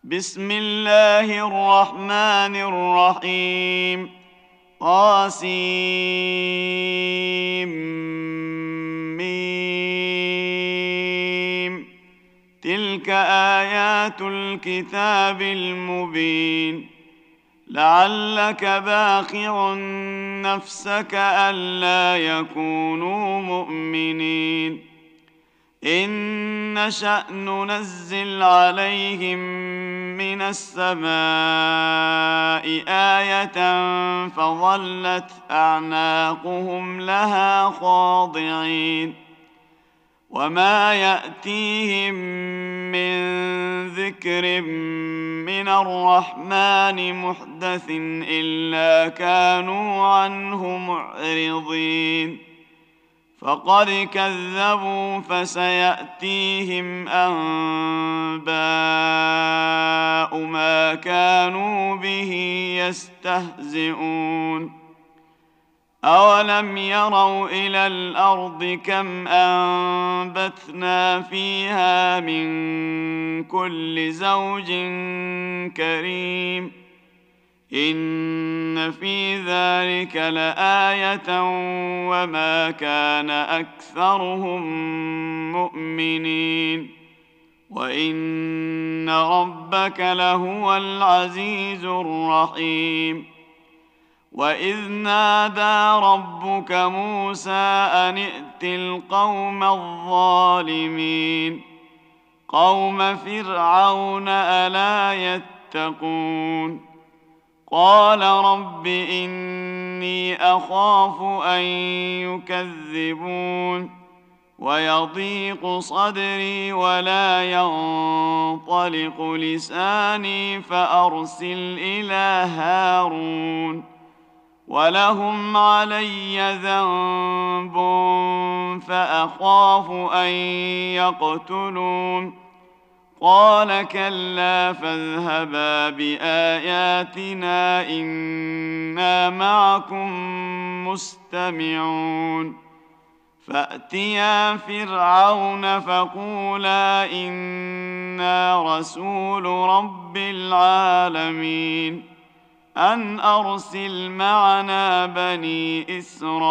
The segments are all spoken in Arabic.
بسم الله الرحمن الرحيم. طاسيم. تلك آيات الكتاب المبين. لعلك باخع نفسك ألا يكونوا مؤمنين. إن نشأ ننزل عليهم من السماء آية فظلت أعناقهم لها خاضعين. وما يأتيهم من ذكر من الرحمن محدث إلا كانوا عنه معرضين. فقد كذبوا فسيأتيهم أنباء ما كانوا به يستهزئون. أولم يروا إلى الأرض كم أنبتنا فيها من كل زوج كريم. إن في ذلك لآية وما كان أكثرهم مؤمنين. وإن ربك لهو العزيز الرحيم. وإذ نادى ربك موسى أن ائت القوم الظالمين قوم فرعون ألا يتقون. قال رب إني أخاف أن يكذبون ويضيق صدري ولا ينطلق لساني فأرسل إلى هارون ولهم علي ذنب فأخاف أن يقتلون. قال كلا فاذهبا بآياتنا إنا معكم مستمعون. فأتيا فرعون فقولا إنا رسول رب العالمين أن أرسل معنا بني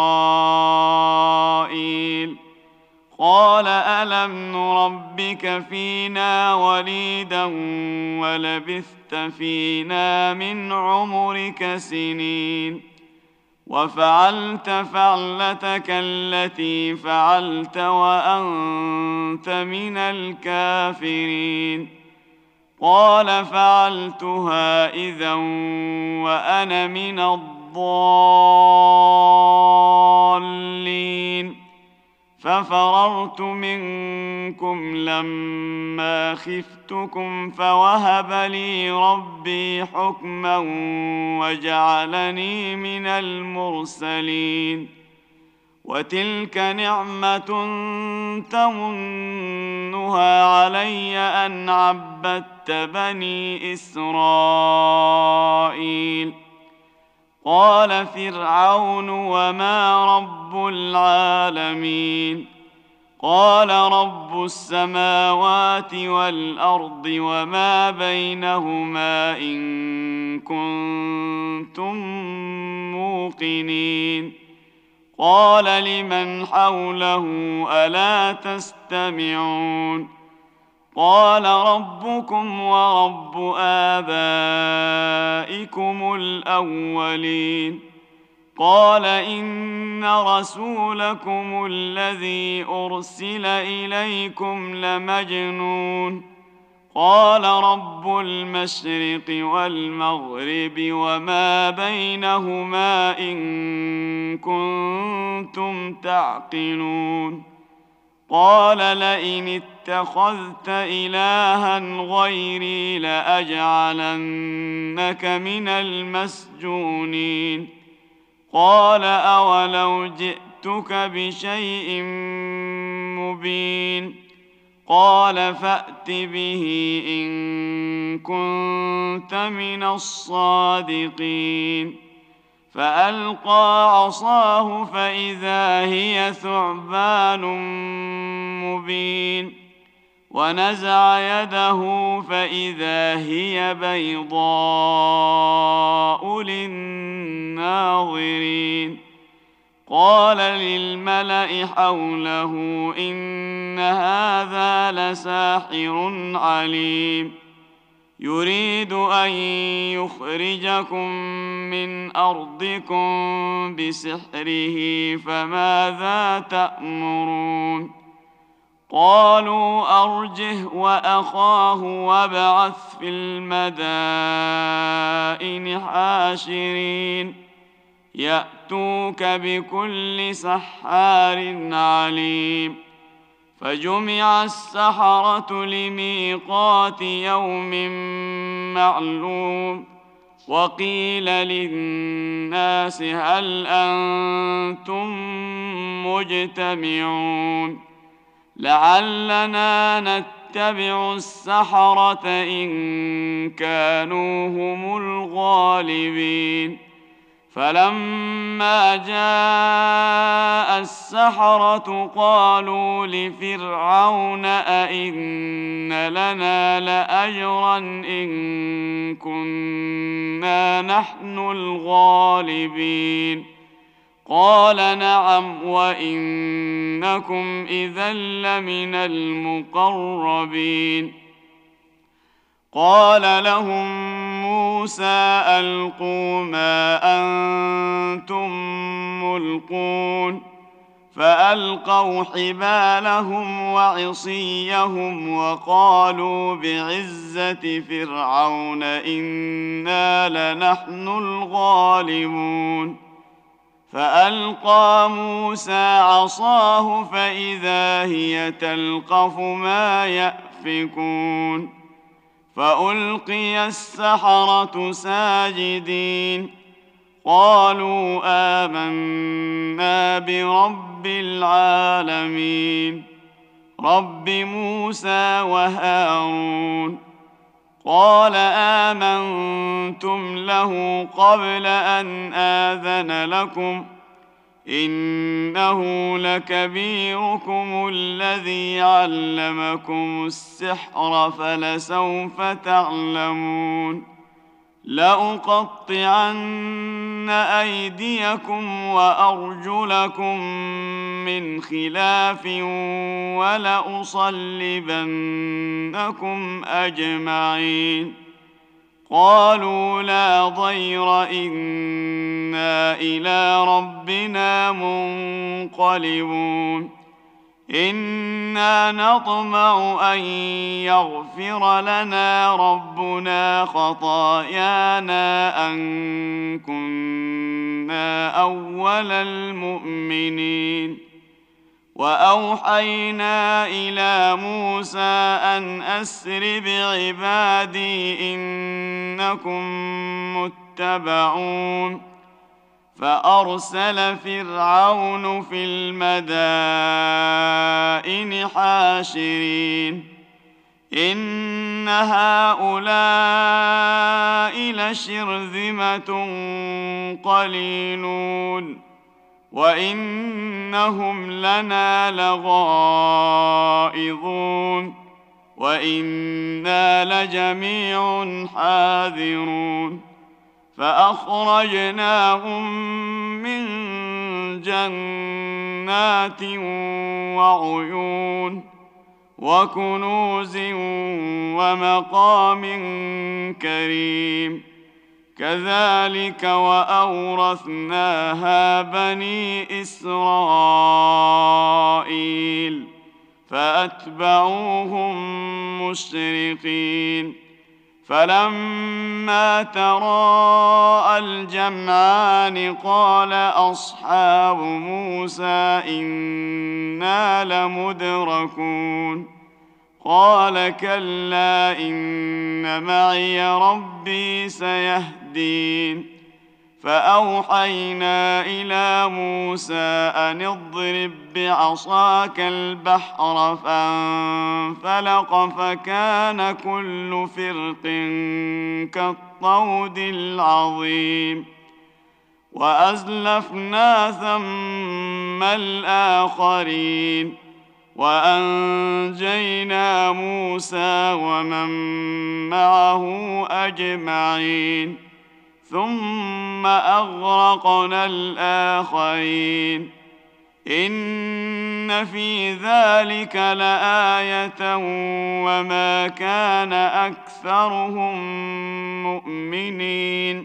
إسرائيل. قال ألم نربك فينا وليدا ولبثت فينا من عمرك سنين وفعلت فعلتك التي فعلت وأنت من الكافرين. قال فعلتها إذا وأنا من الضالين. ففررت منكم لما خفتكم فوهب لي ربي حكما وجعلني من المرسلين. وتلك نعمة تمنها علي أن عبدت بني إسرائيل. قال فرعون وما رب العالمين. قال رب السماوات والأرض وما بينهما إن كنتم موقنين. قال لمن حوله ألا تستمعون. قال ربكم ورب آبائكم الأولين. قال إن رسولكم الذي أرسل إليكم لمجنون. قال رب المشرق والمغرب وما بينهما إن كنتم تعقلون. قال لئن اتخذت إلها غيري لأجعلنك من المسجونين. قال أولو جئتك بشيء مبين. قال فأت به إن كنت من الصادقين. فألقى عصاه فإذا هي ثعبان مبين. ونزع يده فإذا هي بيضاء للناظرين. قال للملأ حوله إن هذا لساحر عليم يريد أن يخرجكم من أرضكم بسحره فماذا تأمرون؟ قالوا أرجه وأخاه وابعث في المدائن حاشرين يأتوك بكل سحار عليم. فجمع السحرة لميقات يوم معلوم وقيل للناس هل أنتم مجتمعون لعلنا نتبع السحرة إن كانوا هم الغالبين. فلما جاء السحرة قالوا لفرعون أئن لنا لأجرا إن كنا نحن الغالبين؟ قال نعم وإنكم إذا لمن المقربين. قال لهم موسى ألقوا ما أنتم ملقون فألقوا حبالهم وعصيهم وقالوا بعزة فرعون إنا لنحن الغالبون. فألقى موسى عصاه فإذا هي تلقف ما يأفكون فألقي السحرة ساجدين قالوا آمنا برب العالمين رب موسى وهارون. قال آمنتم له قبل أن آذن لكم إنه لكبيركم الذي علمكم السحر فلسوف تعلمون لأقطعن أيديكم وأرجلكم من خلاف ولأصلبنكم أجمعين. قالوا لا ضير إنا إلى ربنا منقلبون إنا نطمع أن يغفر لنا ربنا خطايانا أن كنا أول المؤمنين. وأوحينا إلى موسى أن أسر بعبادي إنكم متبعون. فأرسل فرعون في المدائن حاشرين إن هؤلاء لشرذمة قليلون وإنهم لنا لغائظون وإنا لجميع حاذرون. فأخرجناهم من جنات وعيون وكنوز ومقام كريم كذلك وأورثناها بني إسرائيل فأتبعوهم مشرقين. فلما تراءى الجمعان قال أصحاب موسى إنا لمدركون قال كلا إن معي ربي سيهدين. فأوحينا إلى موسى أن اضرب بعصاك البحر فانفلق فكان كل فرق كالطود العظيم. وأزلفنا ثم الآخرين وأنجينا موسى ومن معه أجمعين ثم أغرقنا الآخرين إن في ذلك لآية وما كان أكثرهم مؤمنين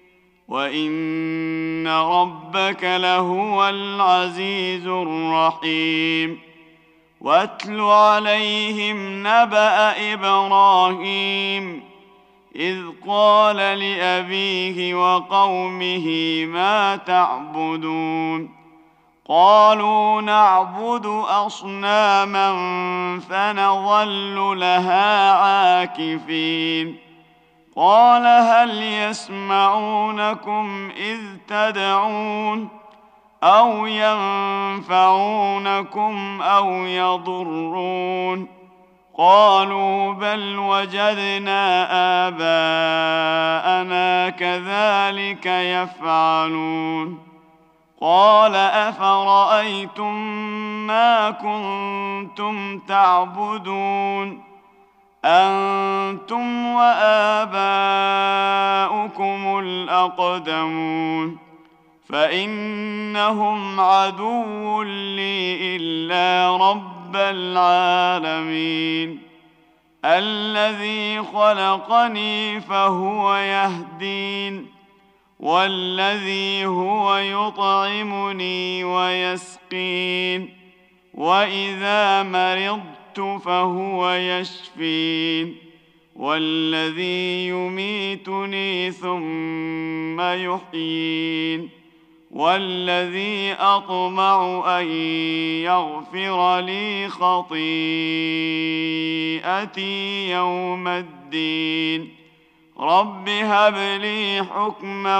وإن ربك لهو العزيز الرحيم واتل عليهم نبأ إبراهيم إذ قال لأبيه وقومه ما تعبدون قالوا نعبد أصناما فنظل لها عاكفين قال هل يسمعونكم إذ تدعون أو ينفعونكم أو يضرون قالوا بل وجدنا آباءنا كذلك يفعلون قال أفرأيتم ما كنتم تعبدون أنتم وآباؤكم الأقدمون فإنهم عدو لي إلا رب العالمين الذي خلقني فهو يهدين والذي هو يطعمني ويسقين وإذا مرضت فهو يشفين والذي يميتني ثم يحيين والذي أطمع أن يغفر لي خطيئتي يوم الدين رب هب لي حكما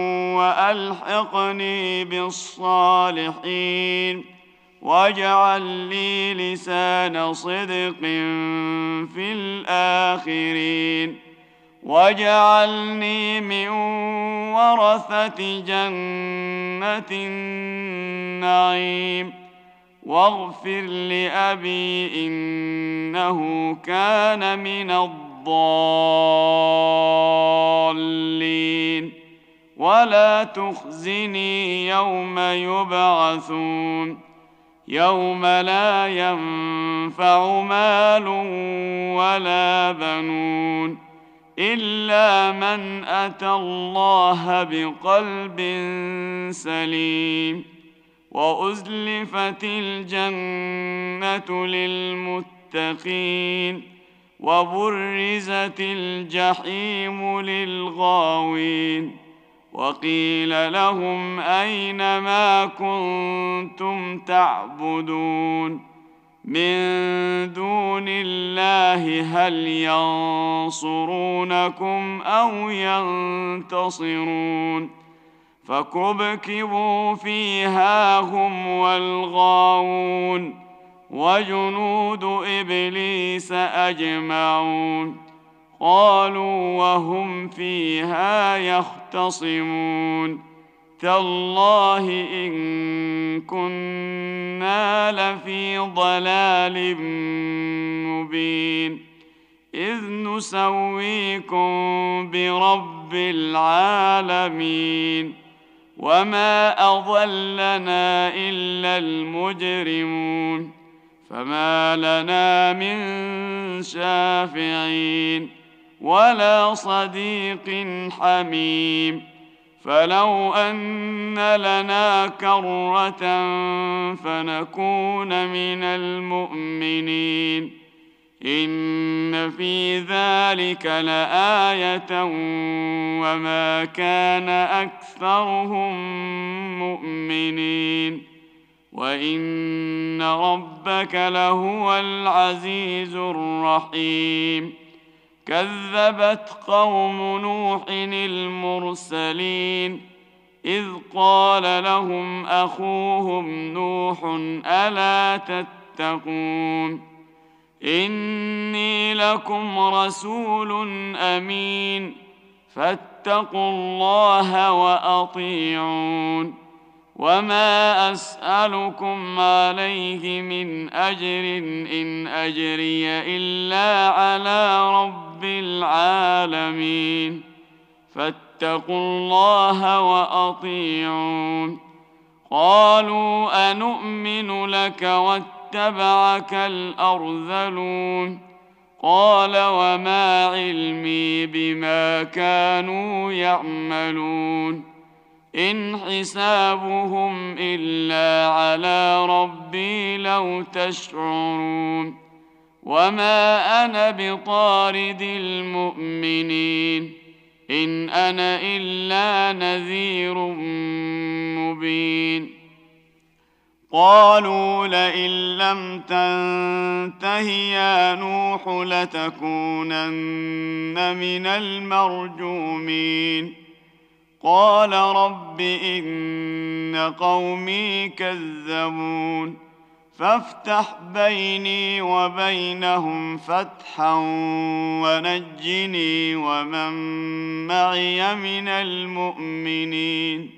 وألحقني بالصالحين واجعل لي لسان صدق في الآخرين واجعلني من ورثة جنة النعيم واغفر لأبي إنه كان من الضالين ولا تخزني يوم يبعثون يوم لا ينفع مال ولا بنون إلا من أتى الله بقلب سليم وأزلفت الجنة للمتقين وبرزت الجحيم للغاوين وقيل لهم أين ما كنتم تعبدون من دون الله هل ينصرونكم أو ينتصرون فكبكبوا فيها هم والغاوون وجنود إبليس أجمعون قالوا وهم فيها يختصمون تالله إن كنا لفي ضلال مبين إذ نسويكم برب العالمين وما أضلنا إلا المجرمون فما لنا من شافعين ولا صديق حميم فلو أن لنا كرة فنكون من المؤمنين إن في ذلك لآية وما كان أكثرهم مؤمنين وإن ربك لهو العزيز الرحيم كذبت قوم نوح المرسلين إذ قال لهم أخوهم نوح ألا تتقون إني لكم رسول أمين فاتقوا الله وأطيعون وما أسألكم عليه من أجر إن أجري إلا على رب العالمين فاتقوا الله وأطيعون قالوا أنؤمن لك واتبعك الأرذلون قال وما علمي بما كانوا يعملون إن حسابهم إلا على ربي لو تشعرون وما أنا بطارد المؤمنين إن أنا إلا نذير مبين قالوا لئن لم تنته يا نوح لتكونن من المرجومين قال رب إن قومي كذبون فافتح بيني وبينهم فتحا ونجني ومن معي من المؤمنين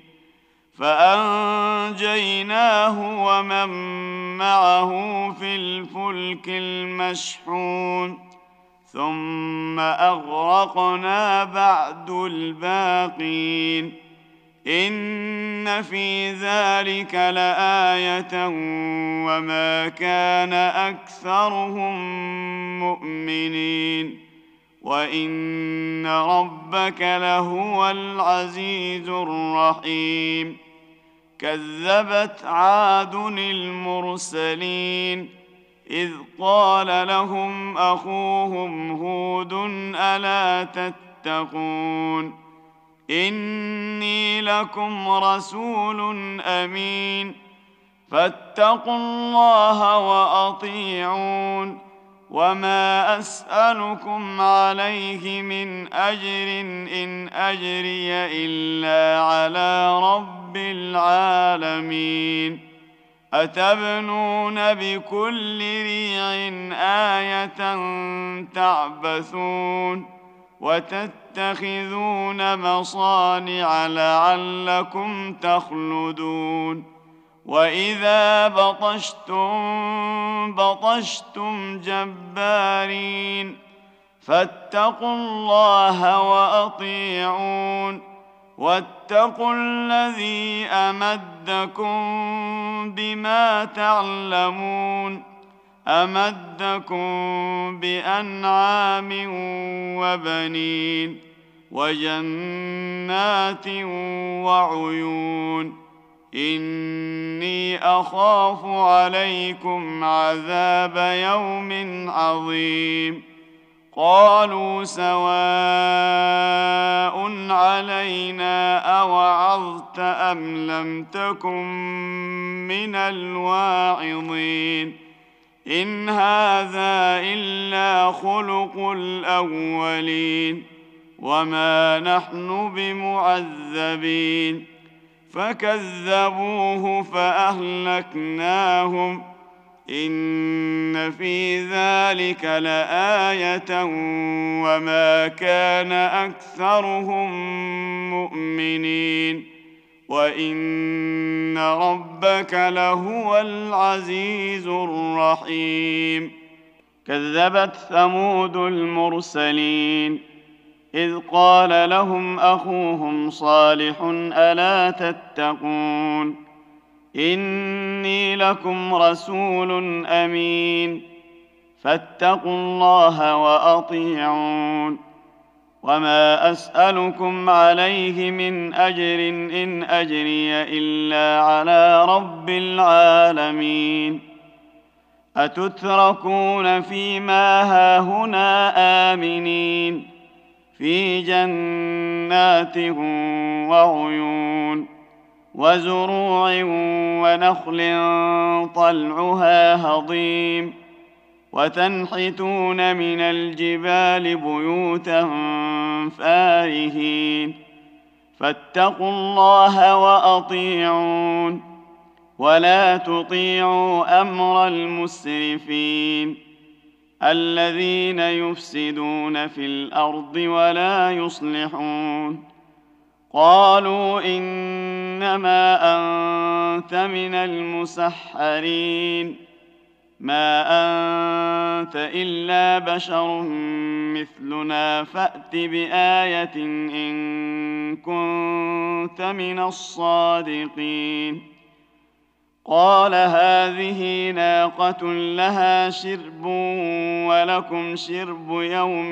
فأنجيناه ومن معه في الفلك المشحون ثم أغرقنا بعد الباقين إن في ذلك لآية وما كان أكثرهم مؤمنين وإن ربك لهو العزيز الرحيم كذبت عاد المرسلين إذ قال لهم أخوهم هود ألا تتقون إني لكم رسول أمين فاتقوا الله وأطيعون وما أسألكم عليه من أجر إن أجري إلا على رب العالمين أتبنون بكل ريع آية تعبثون وتتخذون مصانع لعلكم تخلدون وإذا بطشتم جبارين فاتقوا الله وأطيعون واتقوا الذي أمدكم بما تعلمون أمدكم بأنعام وبنين وجنات وعيون إني أخاف عليكم عذاب يوم عظيم قالوا سواء علينا أوعظت أم لم تكن من الواعظين إن هذا إلا خلق الأولين وما نحن بمعذبين فكذبوه فأهلكناهم إن في ذلك لآية وما كان أكثرهم مؤمنين وإن ربك لهو العزيز الرحيم كذبت ثمود المرسلين إذ قال لهم أخوهم صالح ألا تتقون إني لكم رسول أمين فاتقوا الله وأطيعون وما أسألكم عليه من أجر إن أجري إلا على رب العالمين أتتركون فيما هاهنا آمنين في جنات وعيون وزروع ونخل طلعها هضيم وتنحتون من الجبال بيوتا فارهين فاتقوا الله وأطيعون ولا تطيعوا أمر المسرفين الذين يفسدون في الأرض ولا يصلحون قالوا إنما أنت من المسحرين ما أنت إلا بشر مثلنا فأت بآية إن كنت من الصادقين. قال هذه ناقة لها شرب ولكم شرب يوم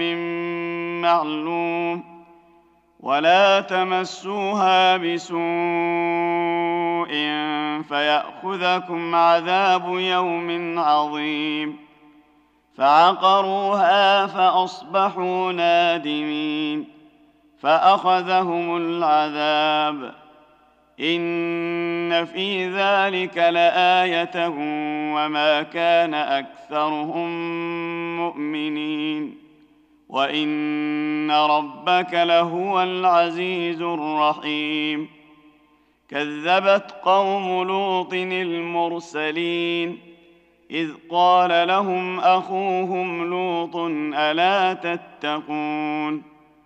معلوم ولا تمسوها بسوء فيأخذكم عذاب يوم عظيم. فعقروها فأصبحوا نادمين فأخذهم العذاب. إن في ذلك لآية وما كان أكثرهم مؤمنين وإن ربك لهو العزيز الرحيم. كذبت قوم لوط المرسلين إذ قال لهم أخوهم لوط ألا تتقون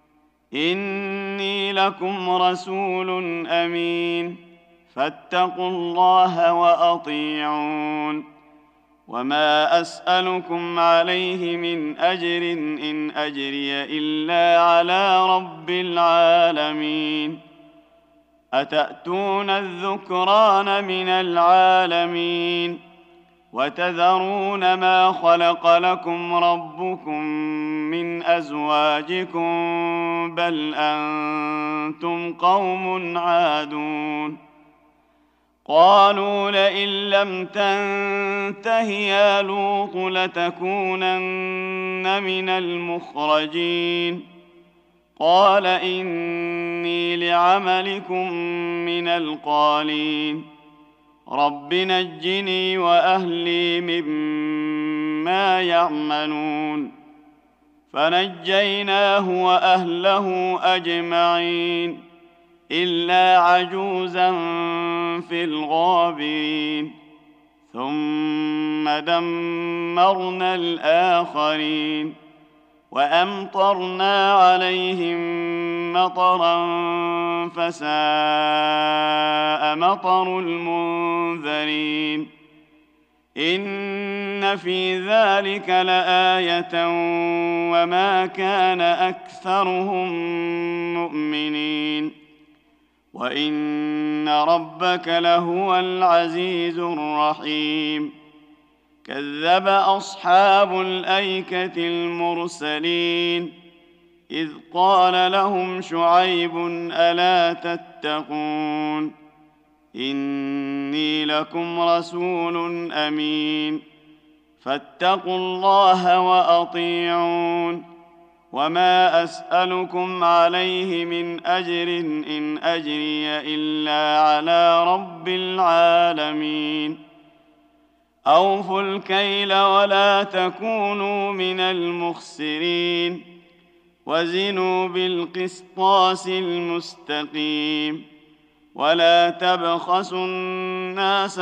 إني لكم رسول أمين فاتقوا الله وأطيعون. وما أسألكم عليه من أجر إن أجري إلا على رب العالمين. أتأتون الذكران من العالمين وتذرون ما خلق لكم ربكم من أزواجكم بل أنتم قوم عادون. قالوا لئن لم تنته يا لوط لتكونن من المخرجين. قال إني لعملكم من القالين رب نجني وأهلي مما يعملون. فنجيناه وأهله أجمعين إلا عجوزا في الغابرين. ثم دمرنا الآخرين وأمطرنا عليهم مطرا فساء مطر المنذرين. إن في ذلك لآية وما كان أكثرهم مؤمنين وإن ربك لهو العزيز الرحيم. كذب أصحاب الأيكة المرسلين إذ قال لهم شعيب ألا تتقون إني لكم رسول أمين فاتقوا الله وأطيعون. وما أسألكم عليه من أجر إن أجري إلا على رب العالمين. أوفوا الكيل ولا تكونوا من المخسرين وزنوا بالقسطاس المستقيم ولا تبخسوا الناس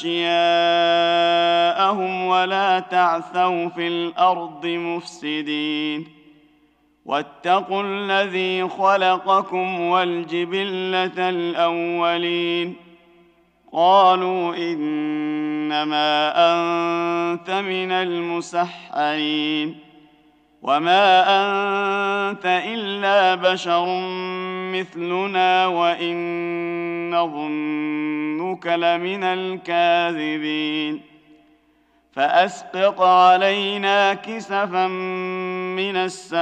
أشياءهم ولا تعثوا في الأرض مفسدين. واتقوا الذي خلقكم والجبلة الأولين. قالوا إنما أنت من المسحرين وما أنت إلا بشر مثلنا وإن نظنك لمن الكاذبين. فأسقط علينا كسفا من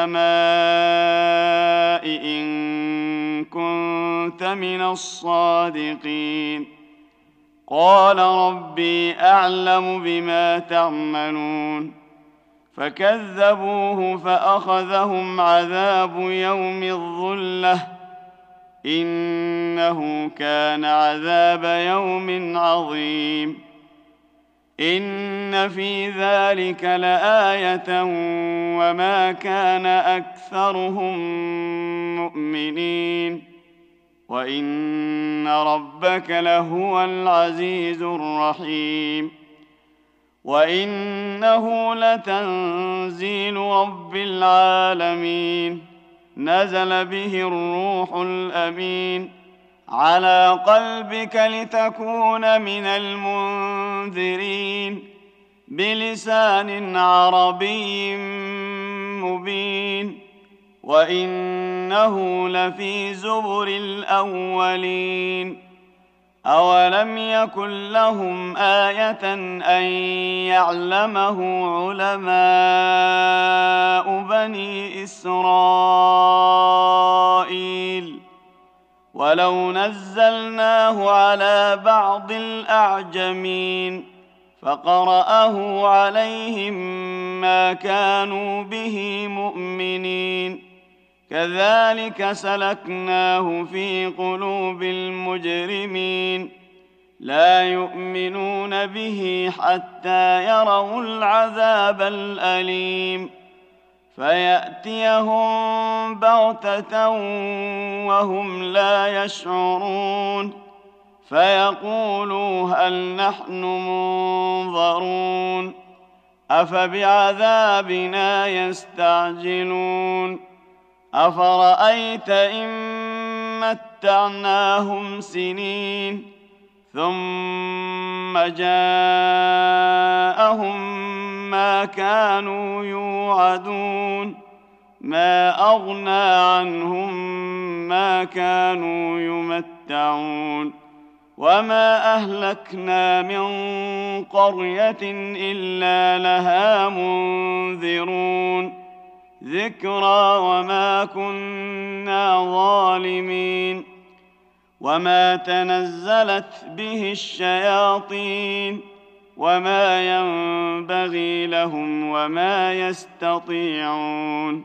السماء إن كنت من الصادقين. قال ربي أعلم بما تعملون. فكذبوه فأخذهم عذاب يوم الظلة إنه كان عذاب يوم عظيم. إن في ذلك لآية وما كان أكثرهم مؤمنين وإن ربك لهو العزيز الرحيم. وإنه لتنزيل رب العالمين نزل به الروح الأمين على قلبك لتكون من المنذرين بلسان عربي مبين وإنه لفي زبر الأولين أولم يكن لهم آية أن يعلمه علماء بني إسرائيل ولو نزلناه على بعض الأعجمين فقرأه عليهم ما كانوا به مؤمنين كذلك سلكناه في قلوب المجرمين لا يؤمنون به حتى يروا العذاب الأليم فيأتيهم بغتة وهم لا يشعرون فيقولوا هل نحن منظرون أفبعذابنا يستعجلون أفرأيت إن متعناهم سنين ثم جاءهم ما كانوا يوعدون ما أغنى عنهم ما كانوا يمتعون وما أهلكنا من قرية إلا لها منذرون ذكرى وما كنا ظالمين وما تنزلت به الشياطين وما ينبغي لهم وما يستطيعون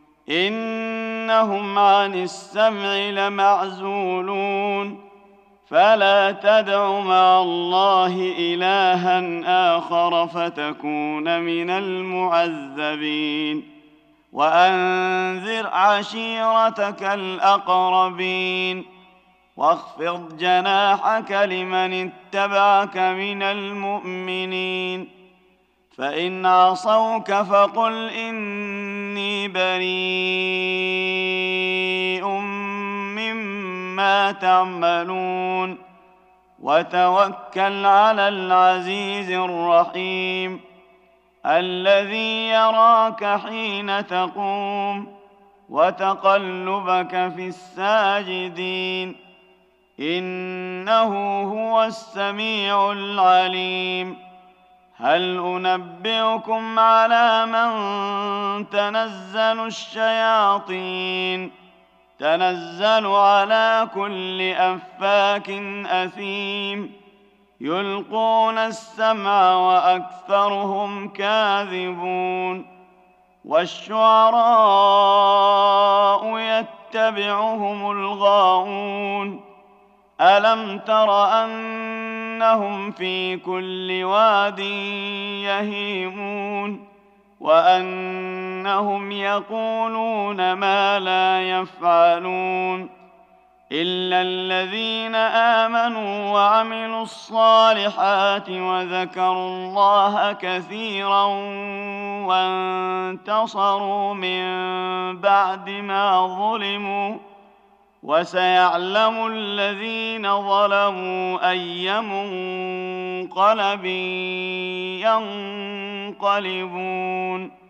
إنهم عن السمع لمعزولون فلا تدع مع الله إلها آخر فتكون من المعذبين وأنذر عشيرتك الأقربين واخفض جناحك لمن اتبعك من المؤمنين فإن عصوك فقل إني بريء مما تعملون وتوكل على العزيز الرحيم الذي يراك حين تقوم وتقلبك في الساجدين إنه هو السميع العليم هل أنبئكم على من تنزل الشياطين تنزل على كل أفاك أثيم يلقون السمع وأكثرهم كاذبون والشعراء يتبعهم الغاوون ألم تر أنهم في كل واد يهيمون وأنهم يقولون ما لا يفعلون إلا الذين آمنوا وعملوا الصالحات وذكروا الله كثيرا وانتصروا من بعد ما ظلموا وسيعلم الذين ظلموا أي منقلب ينقلبون